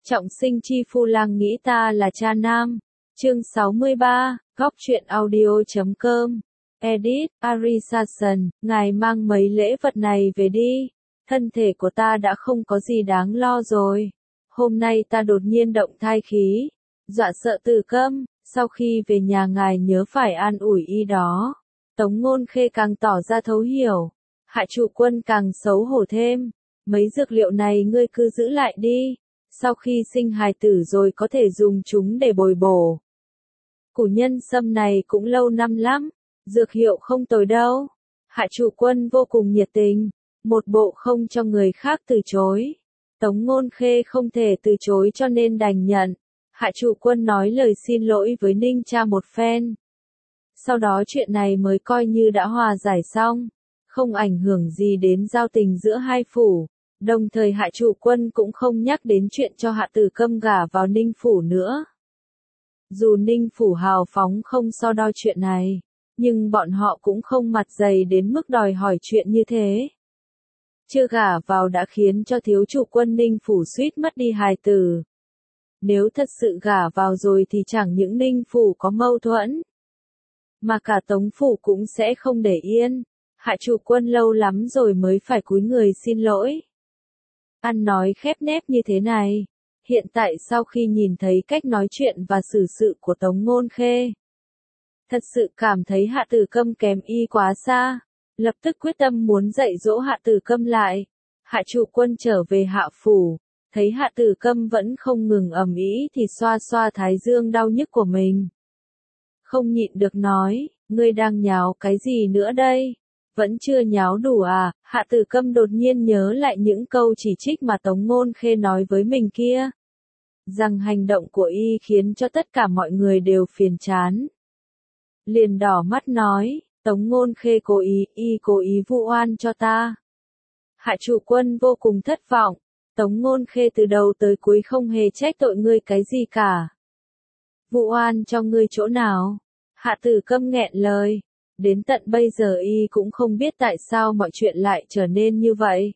Trọng sinh chi phu lang nghĩ ta là cha nam. Chương 63, góc truyện audio.com. Edit, Arisason, ngài mang mấy lễ vật này về đi. Thân thể của ta đã không có gì đáng lo rồi. Hôm nay ta đột nhiên động thai khí. Dọa sợ Từ Câm, sau khi về nhà ngài nhớ phải an ủi y đó. Tống Ngôn Khê càng tỏ ra thấu hiểu. Hạ trụ quân càng xấu hổ thêm. Mấy dược liệu này ngươi cứ giữ lại đi. Sau khi sinh hài tử rồi có thể dùng chúng để bồi bổ. Củ nhân sâm này cũng lâu năm lắm, dược hiệu không tồi đâu. Hạ trụ quân vô cùng nhiệt tình, một bộ không cho người khác từ chối. Tống Ngôn Khê không thể từ chối cho nên đành nhận. Hạ trụ quân nói lời xin lỗi với Ninh Cha một phen. Sau đó chuyện này mới coi như đã hòa giải xong, không ảnh hưởng gì đến giao tình giữa hai phủ. Đồng thời Hạ trụ quân cũng không nhắc đến chuyện cho Hạ Tử Câm gả vào Ninh phủ nữa. Dù Ninh phủ hào phóng không so đo chuyện này, nhưng bọn họ cũng không mặt dày đến mức đòi hỏi chuyện như thế. Chưa gả vào đã khiến cho thiếu chủ quân Ninh phủ suýt mất đi hài tử. Nếu thật sự gả vào rồi thì chẳng những Ninh phủ có mâu thuẫn, mà cả Tống phủ cũng sẽ không để yên. Hạ trụ quân lâu lắm rồi mới phải cúi người xin lỗi. Ăn nói khép nép như thế này, hiện tại sau khi nhìn thấy cách nói chuyện và xử sự của Tống Ngôn Khê, thật sự cảm thấy Hạ Tử Câm kém y quá xa, lập tức quyết tâm muốn dạy dỗ Hạ Tử Câm lại. Hạ trụ quân trở về Hạ phủ, thấy Hạ Tử Câm vẫn không ngừng ầm ĩ thì xoa xoa thái dương đau nhức của mình. Không nhịn được nói, ngươi đang nháo cái gì nữa đây? Vẫn chưa nháo đủ à? Hạ Tử Câm đột nhiên nhớ lại những câu chỉ trích mà Tống Ngôn Khê nói với mình kia. Rằng hành động của y khiến cho tất cả mọi người đều phiền chán. Liền đỏ mắt nói, Tống Ngôn Khê cố ý vu oan cho ta. Hạ trụ quân vô cùng thất vọng, Tống Ngôn Khê từ đầu tới cuối không hề trách tội ngươi cái gì cả. Vu oan cho ngươi chỗ nào? Hạ Tử Câm nghẹn lời. Đến tận bây giờ y cũng không biết tại sao mọi chuyện lại trở nên như vậy.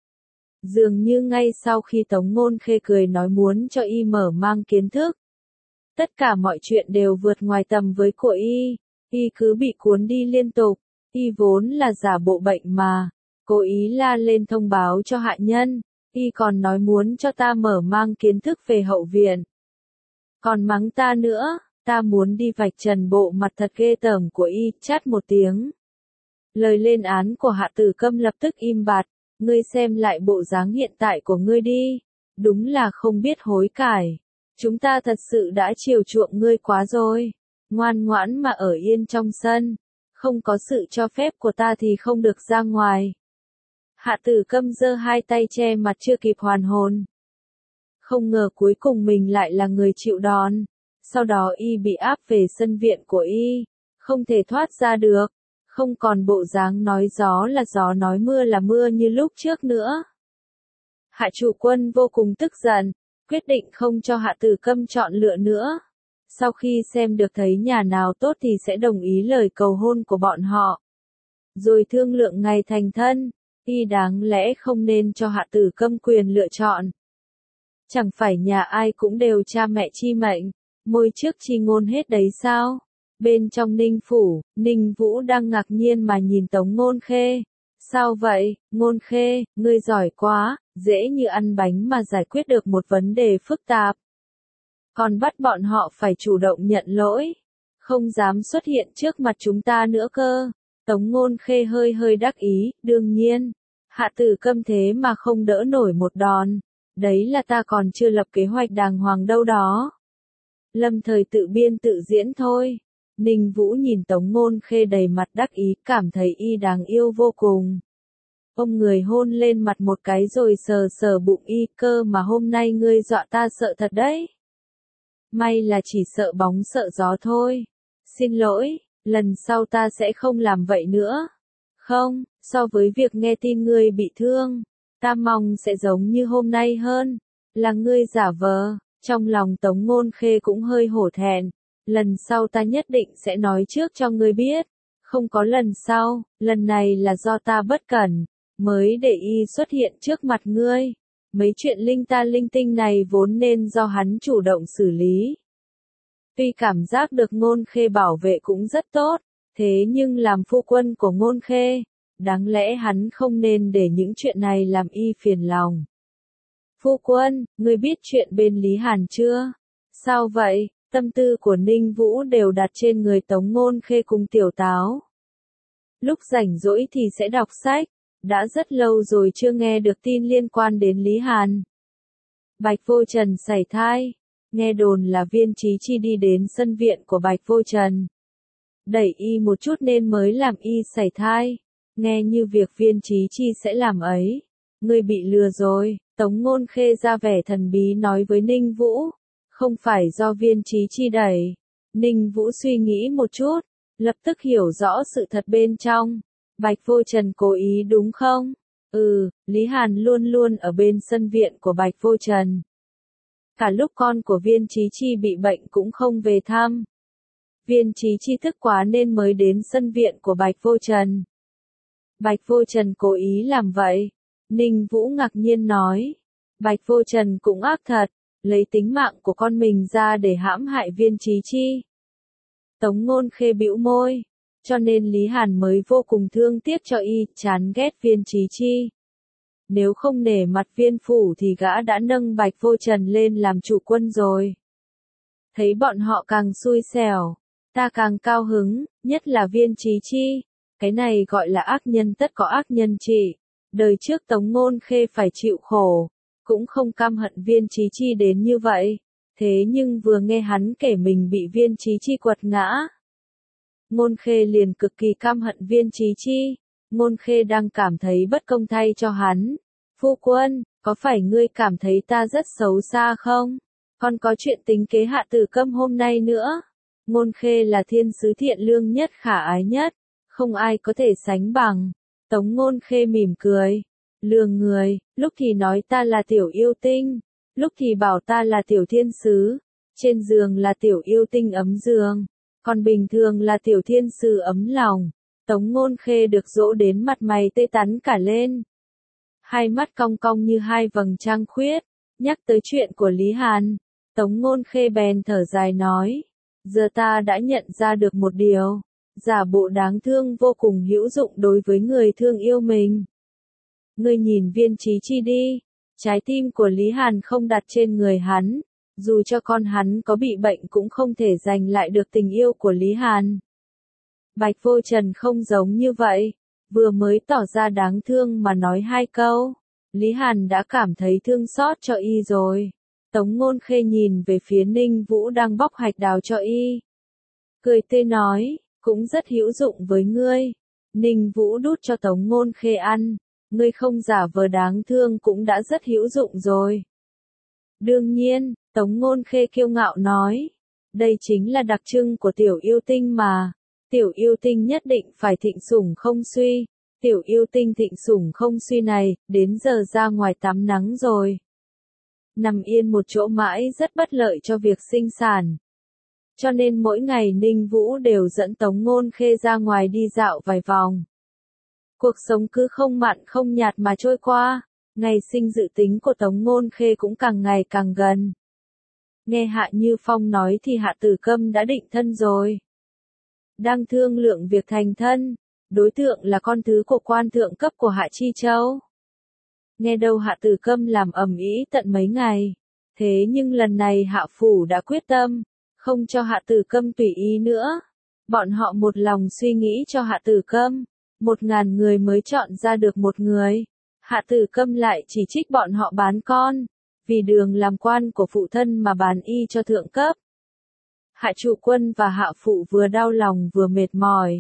Dường như ngay sau khi Tống Ngôn Khê cười nói muốn cho y mở mang kiến thức, tất cả mọi chuyện đều vượt ngoài tầm với của y cứ bị cuốn đi liên tục, y vốn là giả bộ bệnh mà, cố ý la lên thông báo cho hạ nhân, y còn nói muốn cho ta mở mang kiến thức về hậu viện. Còn mắng ta nữa. Ta muốn đi vạch trần bộ mặt thật ghê tởm của y, chát một tiếng. Lời lên án của Hạ Tử Câm lập tức im bặt, ngươi xem lại bộ dáng hiện tại của ngươi đi, đúng là không biết hối cải. Chúng ta thật sự đã chiều chuộng ngươi quá rồi, ngoan ngoãn mà ở yên trong sân, không có sự cho phép của ta thì không được ra ngoài. Hạ Tử Câm giơ hai tay che mặt chưa kịp hoàn hồn. Không ngờ cuối cùng mình lại là người chịu đòn. Sau đó y bị áp về sân viện của y, không thể thoát ra được, không còn bộ dáng nói gió là gió nói mưa là mưa như lúc trước nữa. Hạ trụ quân vô cùng tức giận, quyết định không cho Hạ Tử Câm chọn lựa nữa. Sau khi xem được thấy nhà nào tốt thì sẽ đồng ý lời cầu hôn của bọn họ. Rồi thương lượng ngày thành thân, y đáng lẽ không nên cho Hạ Tử Câm quyền lựa chọn. Chẳng phải nhà ai cũng đều cha mẹ chi mệnh. Môi trước chi ngôn hết đấy sao? Bên trong Ninh phủ, Ninh Vũ đang ngạc nhiên mà nhìn Tống Ngôn Khê. Sao vậy, Ngôn Khê, ngươi giỏi quá, dễ như ăn bánh mà giải quyết được một vấn đề phức tạp. Còn bắt bọn họ phải chủ động nhận lỗi, không dám xuất hiện trước mặt chúng ta nữa cơ. Tống Ngôn Khê hơi đắc ý, đương nhiên. Hạ Tử Câm thế mà không đỡ nổi một đòn. Đấy là ta còn chưa lập kế hoạch đàng hoàng đâu đó. Lâm thời tự biên tự diễn thôi. Ninh Vũ nhìn Tống Ngôn Khê đầy mặt đắc ý, cảm thấy y đáng yêu vô cùng. Ông người hôn lên mặt một cái rồi sờ sờ bụng y, cơ mà hôm nay ngươi dọa ta sợ thật đấy. May là chỉ sợ bóng sợ gió thôi. Xin lỗi, lần sau ta sẽ không làm vậy nữa. Không, so với việc nghe tin ngươi bị thương, ta mong sẽ giống như hôm nay hơn. Là ngươi giả vờ. Trong lòng Tống Ngôn Khê cũng hơi hổ thẹn, lần sau ta nhất định sẽ nói trước cho ngươi biết, không có lần sau, lần này là do ta bất cẩn, mới để y xuất hiện trước mặt ngươi. mấy chuyện linh ta linh tinh này vốn nên do hắn chủ động xử lý. Tuy cảm giác được Ngôn Khê bảo vệ cũng rất tốt, thế nhưng làm phu quân của Ngôn Khê, đáng lẽ hắn không nên để những chuyện này làm y phiền lòng. Phu quân, ngươi biết chuyện bên Lý Hàn chưa? Sao vậy? Tâm tư của Ninh Vũ đều đặt trên người Tống Ngôn Khê cùng Tiểu Táo. Lúc rảnh rỗi thì sẽ đọc sách, đã rất lâu rồi chưa nghe được tin liên quan đến Lý Hàn. Bạch Vô Trần sảy thai, nghe đồn là Viên Chí Chi đi đến sân viện của Bạch Vô Trần. Đẩy y một chút nên mới làm y sảy thai, nghe như việc Viên Chí Chi sẽ làm ấy. Ngươi bị lừa rồi, Tống Ngôn Khê ra vẻ thần bí nói với Ninh Vũ. Không phải do Viên Chí Chi đẩy. Ninh Vũ suy nghĩ một chút, lập tức hiểu rõ sự thật bên trong. Bạch Vô Trần cố ý đúng không? Lý Hàn luôn luôn ở bên sân viện của Bạch Vô Trần. Cả lúc con của Viên Chí Chi bị bệnh cũng không về thăm. Viên Chí Chi thức quá nên mới đến sân viện của Bạch Vô Trần. Bạch Vô Trần cố ý làm vậy. Ninh Vũ ngạc nhiên nói. Bạch Vô Trần cũng ác thật, lấy tính mạng của con mình ra để hãm hại Viên Chí Chi. Tống Ngôn Khê bĩu môi, cho nên Lý Hàn mới vô cùng thương tiếc cho y, chán ghét Viên Chí Chi. Nếu không nể mặt Viên phủ thì gã đã nâng Bạch Vô Trần lên làm chủ quân rồi. Thấy bọn họ càng xui xẻo, ta càng cao hứng, nhất là Viên Chí Chi. Cái này gọi là ác nhân tất có ác nhân trị. Đời trước Tống Ngôn Khê phải chịu khổ, cũng không căm hận Viên Chí Chi đến như vậy. Thế nhưng vừa nghe hắn kể mình bị Viên Chí Chi quật ngã, Ngôn Khê liền cực kỳ căm hận Viên Chí Chi. Ngôn Khê đang cảm thấy bất công thay cho hắn. Phu quân, có phải ngươi cảm thấy ta rất xấu xa không? Còn có chuyện tính kế Hạ Tử Câm hôm nay nữa. Ngôn Khê là thiên sứ thiện lương nhất khả ái nhất, không ai có thể sánh bằng. Tống Ngôn Khê mỉm cười. Lường người, lúc thì nói ta là tiểu yêu tinh, lúc thì bảo ta là tiểu thiên sứ, trên giường là tiểu yêu tinh ấm giường, còn bình thường là tiểu thiên sứ ấm lòng. Tống Ngôn Khê được dỗ đến mặt mày tê tắn cả lên. Hai mắt cong cong như hai vầng trăng khuyết, nhắc tới chuyện của Lý Hàn. Tống Ngôn Khê bèn thở dài nói, giờ ta đã nhận ra được một điều, giả bộ đáng thương vô cùng hữu dụng đối với người thương yêu mình. Ngươi nhìn Viên Chí Chi đi, trái tim của Lý Hàn không đặt trên người hắn, dù cho con hắn có bị bệnh cũng không thể giành lại được tình yêu của Lý Hàn. Bạch Vô Trần không giống như vậy, vừa mới tỏ ra đáng thương mà nói hai câu, Lý Hàn đã cảm thấy thương xót cho y rồi. Tống Ngôn Khê nhìn về phía Ninh Vũ đang bóc hạch đào cho y. Cười tươi nói, cũng rất hữu dụng với ngươi. Ninh Vũ đút cho Tống Ngôn Khê ăn. Ngươi không giả vờ đáng thương cũng đã rất hữu dụng rồi. Đương nhiên, Tống Ngôn Khê kiêu ngạo nói. Đây chính là đặc trưng của tiểu yêu tinh mà. Tiểu yêu tinh nhất định phải thịnh sủng không suy. Tiểu yêu tinh thịnh sủng không suy này, đến giờ ra ngoài tắm nắng rồi. Nằm yên một chỗ mãi rất bất lợi cho việc sinh sản. Cho nên mỗi ngày Ninh Vũ đều dẫn Tống Ngôn Khê ra ngoài đi dạo vài vòng. Cuộc sống cứ không mặn không nhạt mà trôi qua, ngày sinh dự tính của Tống Ngôn Khê cũng càng ngày càng gần. Nghe Hạ Như Phong nói thì Hạ Tử Câm đã định thân rồi. Đang thương lượng việc thành thân, đối tượng là con thứ của quan thượng cấp của Hạ Chi Châu. Nghe đâu Hạ Tử Câm làm ầm ĩ tận mấy ngày, thế nhưng lần này Hạ Phủ đã quyết tâm, không cho Hạ Tử Câm tùy ý nữa. Bọn họ một lòng suy nghĩ cho Hạ Tử Câm. 1000 người mới chọn ra được một người. Hạ Tử Câm lại chỉ trích bọn họ bán con, vì đường làm quan của phụ thân mà bán y cho thượng cấp. Hạ Trụ Quân và Hạ Phụ vừa đau lòng vừa mệt mỏi.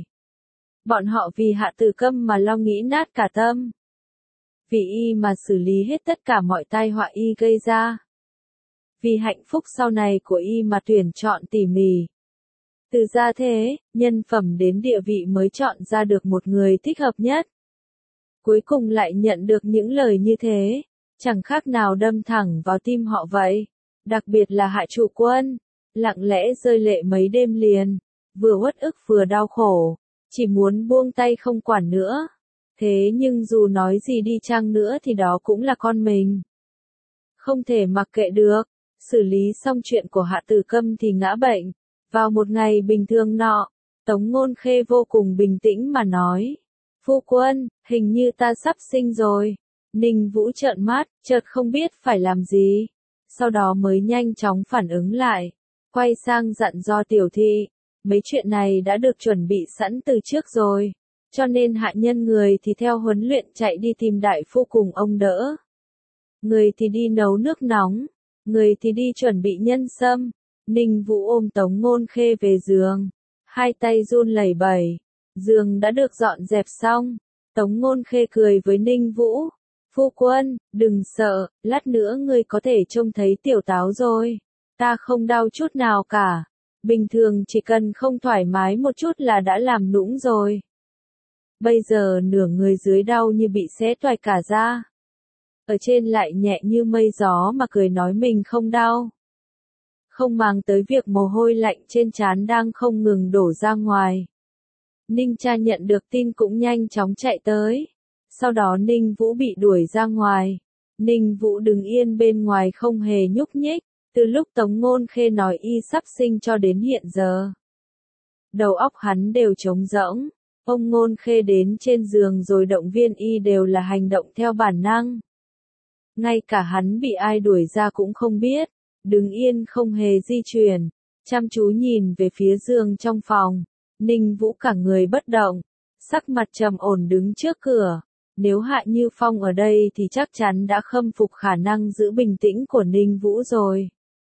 Bọn họ vì Hạ Tử Câm mà lo nghĩ nát cả tâm. Vì y mà xử lý hết tất cả mọi tai họa y gây ra. Vì hạnh phúc sau này của y mà tuyển chọn tỉ mỉ. Từ gia thế, nhân phẩm đến địa vị mới chọn ra được một người thích hợp nhất. Cuối cùng lại nhận được những lời như thế, chẳng khác nào đâm thẳng vào tim họ vậy. Đặc biệt là Hạ Trụ Quân, lặng lẽ rơi lệ mấy đêm liền, vừa uất ức vừa đau khổ, chỉ muốn buông tay không quản nữa. Thế nhưng dù nói gì đi chăng nữa thì đó cũng là con mình. Không thể mặc kệ được, xử lý xong chuyện của Hạ Tử Câm thì ngã bệnh. Vào một ngày bình thường nọ, Tống Ngôn Khê vô cùng bình tĩnh mà nói. Phu quân, hình như ta sắp sinh rồi. Ninh Vũ trợn mắt, chợt không biết phải làm gì. Sau đó mới nhanh chóng phản ứng lại. Quay sang dặn dò Tiểu Thị. Mấy chuyện này đã được chuẩn bị sẵn từ trước rồi. Cho nên hạ nhân người thì theo huấn luyện chạy đi tìm đại phu cùng ông đỡ. Người thì đi nấu nước nóng. Người thì đi chuẩn bị nhân sâm. Ninh Vũ ôm Tống Ngôn Khê về giường. Hai tay run lẩy bẩy. Giường đã được dọn dẹp xong. Tống Ngôn Khê cười với Ninh Vũ. Phu quân, đừng sợ, lát nữa ngươi có thể trông thấy tiểu táo rồi. Ta không đau chút nào cả. Bình thường chỉ cần không thoải mái một chút là đã làm nũng rồi. Bây giờ nửa người dưới đau như bị xé toạc cả ra. Ở trên lại nhẹ như mây gió mà cười nói mình không đau. Không màng tới việc mồ hôi lạnh trên trán đang không ngừng đổ ra ngoài. Ninh Cha nhận được tin cũng nhanh chóng chạy tới. Sau đó Ninh Vũ bị đuổi ra ngoài. Ninh Vũ đứng yên bên ngoài không hề nhúc nhích, từ lúc Tống Ngôn Khê nói y sắp sinh cho đến hiện giờ. Đầu óc hắn đều trống rỗng, ông Ngôn Khê đến trên giường rồi động viên y đều là hành động theo bản năng. Ngay cả hắn bị ai đuổi ra cũng không biết, đứng yên không hề di chuyển, chăm chú nhìn về phía giường trong phòng. Ninh Vũ cả người bất động, sắc mặt trầm ổn đứng trước cửa. Nếu Hạ Như Phong ở đây thì chắc chắn đã khâm phục khả năng giữ bình tĩnh của Ninh Vũ rồi.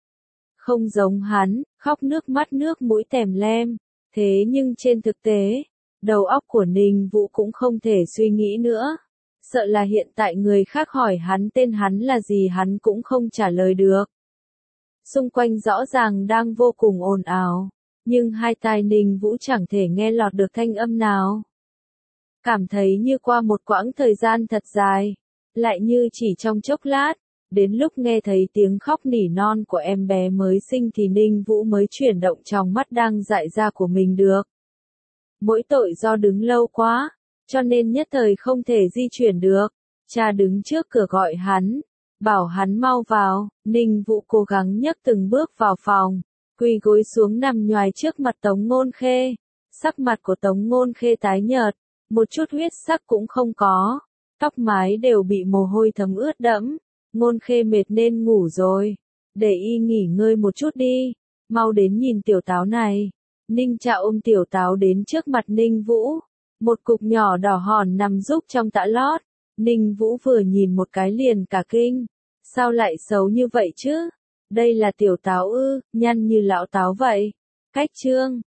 Không giống hắn, khóc nước mắt nước mũi tèm lem. Thế nhưng trên thực tế, đầu óc của Ninh Vũ cũng không thể suy nghĩ nữa. Sợ là hiện tại người khác hỏi hắn tên hắn là gì hắn cũng không trả lời được. Xung quanh rõ ràng đang vô cùng ồn ào, nhưng hai tai Ninh Vũ chẳng thể nghe lọt được thanh âm nào. Cảm thấy như qua một quãng thời gian thật dài, lại như chỉ trong chốc lát, đến lúc nghe thấy tiếng khóc nỉ non của em bé mới sinh thì Ninh Vũ mới chuyển động trong mắt đang dại ra của mình được. Mỗi tội do đứng lâu quá, cho nên nhất thời không thể di chuyển được. Cha đứng trước cửa gọi hắn, bảo hắn mau vào. Ninh Vũ cố gắng nhấc từng bước vào phòng, quỳ gối xuống nằm nhoài trước mặt Tống Ngôn Khê. Sắc mặt của Tống Ngôn Khê tái nhợt, một chút huyết sắc cũng không có, tóc mái đều bị mồ hôi thấm ướt đẫm. Ngôn Khê mệt nên ngủ rồi, để y nghỉ ngơi một chút đi, mau đến nhìn tiểu táo này. Ninh Cha ôm tiểu táo đến trước mặt Ninh Vũ, một cục nhỏ đỏ hòn nằm rúc trong tã lót. Ninh Vũ vừa nhìn một cái liền cả kinh, sao lại xấu như vậy chứ? Đây là tiểu táo ư, nhăn như lão táo vậy. Cách chương